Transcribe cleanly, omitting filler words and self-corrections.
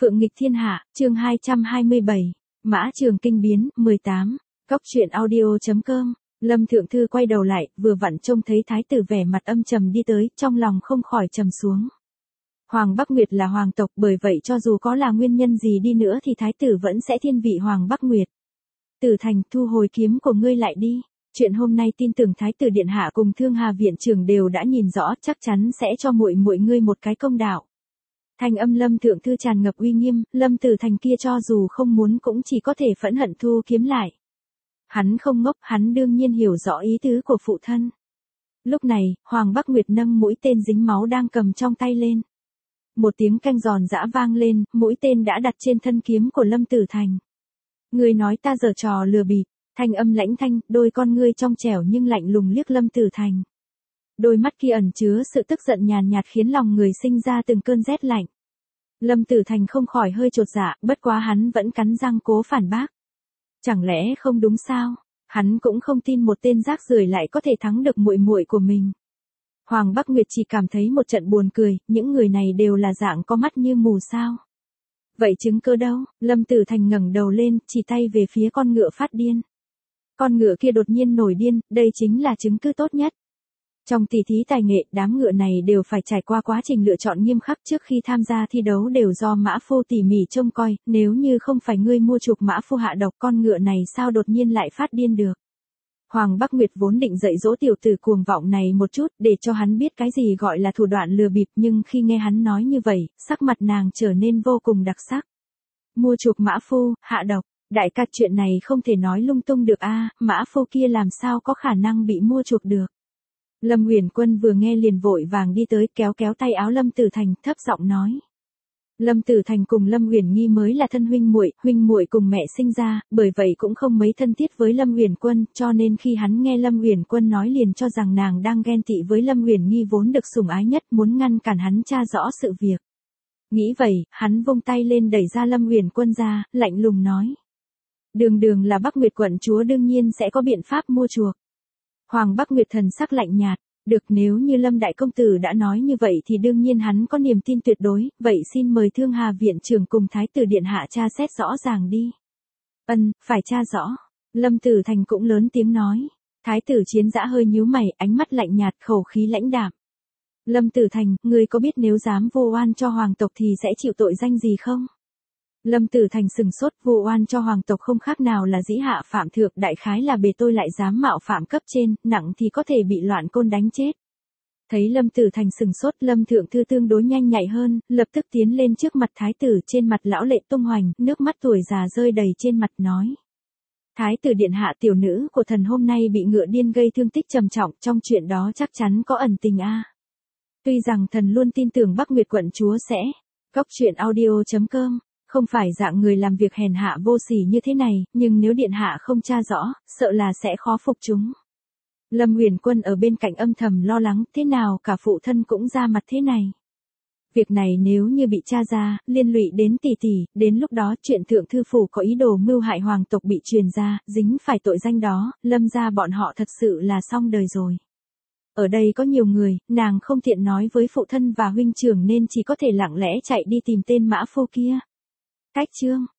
Phượng nghịch thiên hạ, chương 227, Mã Trường Kinh biến, 18, Cóc truyện audio.com. Lâm Thượng Thư quay đầu lại, vừa vặn trông thấy thái tử vẻ mặt âm trầm đi tới, trong lòng không khỏi trầm xuống. Hoàng Bắc Nguyệt là hoàng tộc, bởi vậy cho dù có là nguyên nhân gì đi nữa thì thái tử vẫn sẽ thiên vị Hoàng Bắc Nguyệt. Tử Thành, thu hồi kiếm của ngươi lại đi. Chuyện hôm nay tin tưởng thái tử điện hạ cùng Thương Hà viện trưởng đều đã nhìn rõ, chắc chắn sẽ cho muội ngươi một cái công đạo. Thanh âm Lâm Thượng Thư tràn ngập uy nghiêm, Lâm Tử Thành kia cho dù không muốn cũng chỉ có thể phẫn hận thu kiếm lại. Hắn không ngốc, hắn đương nhiên hiểu rõ ý tứ của phụ thân. Lúc này, Hoàng Bắc Nguyệt nâng mũi tên dính máu đang cầm trong tay lên. Một tiếng canh giòn giã vang lên, mũi tên đã đặt trên thân kiếm của Lâm Tử Thành. Ngươi nói ta giở trò lừa bịp, thanh âm lãnh thanh, đôi con ngươi trong trẻo nhưng lạnh lùng liếc Lâm Tử Thành. Đôi mắt kia ẩn chứa sự tức giận nhàn nhạt khiến lòng người sinh ra từng cơn rét lạnh. Lâm Tử Thành không khỏi hơi chột dạ, bất quá hắn vẫn cắn răng cố phản bác. Chẳng lẽ không đúng sao? Hắn cũng không tin một tên rác rưởi lại có thể thắng được muội của mình. Hoàng Bắc Nguyệt chỉ cảm thấy một trận buồn cười, những người này đều là dạng có mắt như mù sao? Vậy chứng cơ đâu? Lâm Tử Thành ngẩng đầu lên, chỉ tay về phía con ngựa phát điên. Con ngựa kia đột nhiên nổi điên, đây chính là chứng cứ tốt nhất. Trong tỷ thí tài nghệ, đám ngựa này đều phải trải qua quá trình lựa chọn nghiêm khắc trước khi tham gia thi đấu đều do Mã Phu tỉ mỉ trông coi, nếu như không phải ngươi mua chuộc Mã Phu hạ độc con ngựa này sao đột nhiên lại phát điên được. Hoàng Bắc Nguyệt vốn định dạy dỗ tiểu tử cuồng vọng này một chút để cho hắn biết cái gì gọi là thủ đoạn lừa bịp, nhưng khi nghe hắn nói như vậy, sắc mặt nàng trở nên vô cùng đặc sắc. Mua chuộc Mã Phu, hạ độc, đại ca chuyện này không thể nói lung tung được a, Mã Phu kia làm sao có khả năng bị mua chuộc được. Lâm Uyển Quân vừa nghe liền vội vàng đi tới kéo tay áo Lâm Tử Thành, thấp giọng nói. Lâm Tử Thành cùng Lâm Uyển Nghi mới là thân huynh muội cùng mẹ sinh ra, bởi vậy cũng không mấy thân thiết với Lâm Uyển Quân, cho nên khi hắn nghe Lâm Uyển Quân nói liền cho rằng nàng đang ghen tị với Lâm Uyển Nghi vốn được sủng ái nhất, muốn ngăn cản hắn tra rõ sự việc. Nghĩ vậy, hắn vung tay lên đẩy ra Lâm Uyển Quân ra, lạnh lùng nói. Đường là Bắc Nguyệt quận chúa đương nhiên sẽ có biện pháp mua chuộc. Hoàng Bắc Nguyệt thần sắc lạnh nhạt, được, nếu như Lâm đại công tử đã nói như vậy thì đương nhiên hắn có niềm tin tuyệt đối, vậy xin mời Thương Hà viện trưởng cùng thái tử điện hạ tra xét rõ ràng đi. Phải tra rõ. Lâm Tử Thành cũng lớn tiếng nói. Thái tử Chiến Dã hơi nhíu mày, ánh mắt lạnh nhạt, khẩu khí lãnh đạm. Lâm Tử Thành, ngươi có biết nếu dám vô oan cho hoàng tộc thì sẽ chịu tội danh gì không? Lâm Tử Thành sừng sốt, vô oan cho hoàng tộc không khác nào là dĩ hạ phạm thượng, đại khái là bề tôi lại dám mạo phạm cấp trên, nặng thì có thể bị loạn côn đánh chết. Thấy Lâm Tử Thành sừng sốt, Lâm Thượng Thư tương đối nhanh nhạy hơn, lập tức tiến lên trước mặt thái tử, trên mặt lão lệ tung hoành, nước mắt tuổi già rơi đầy trên mặt nói. Thái tử điện hạ, tiểu nữ của thần hôm nay bị ngựa điên gây thương tích trầm trọng, trong chuyện đó chắc chắn có ẩn tình a. Tuy rằng thần luôn tin tưởng Bắc Nguyệt quận chúa sẽ, Cóc truyện audio.com. Không phải dạng người làm việc hèn hạ vô sỉ như thế này, nhưng nếu điện hạ không tra rõ, sợ là sẽ khó phục chúng. Lâm Uyển Quân ở bên cạnh âm thầm lo lắng, thế nào cả phụ thân cũng ra mặt thế này. Việc này nếu như bị tra ra, liên lụy đến tỷ, đến lúc đó chuyện Thượng Thư phủ có ý đồ mưu hại hoàng tộc bị truyền ra, dính phải tội danh đó, Lâm gia bọn họ thật sự là xong đời rồi. Ở đây có nhiều người, nàng không tiện nói với phụ thân và huynh trưởng nên chỉ có thể lặng lẽ chạy đi tìm tên Mã Phu kia. Cách chương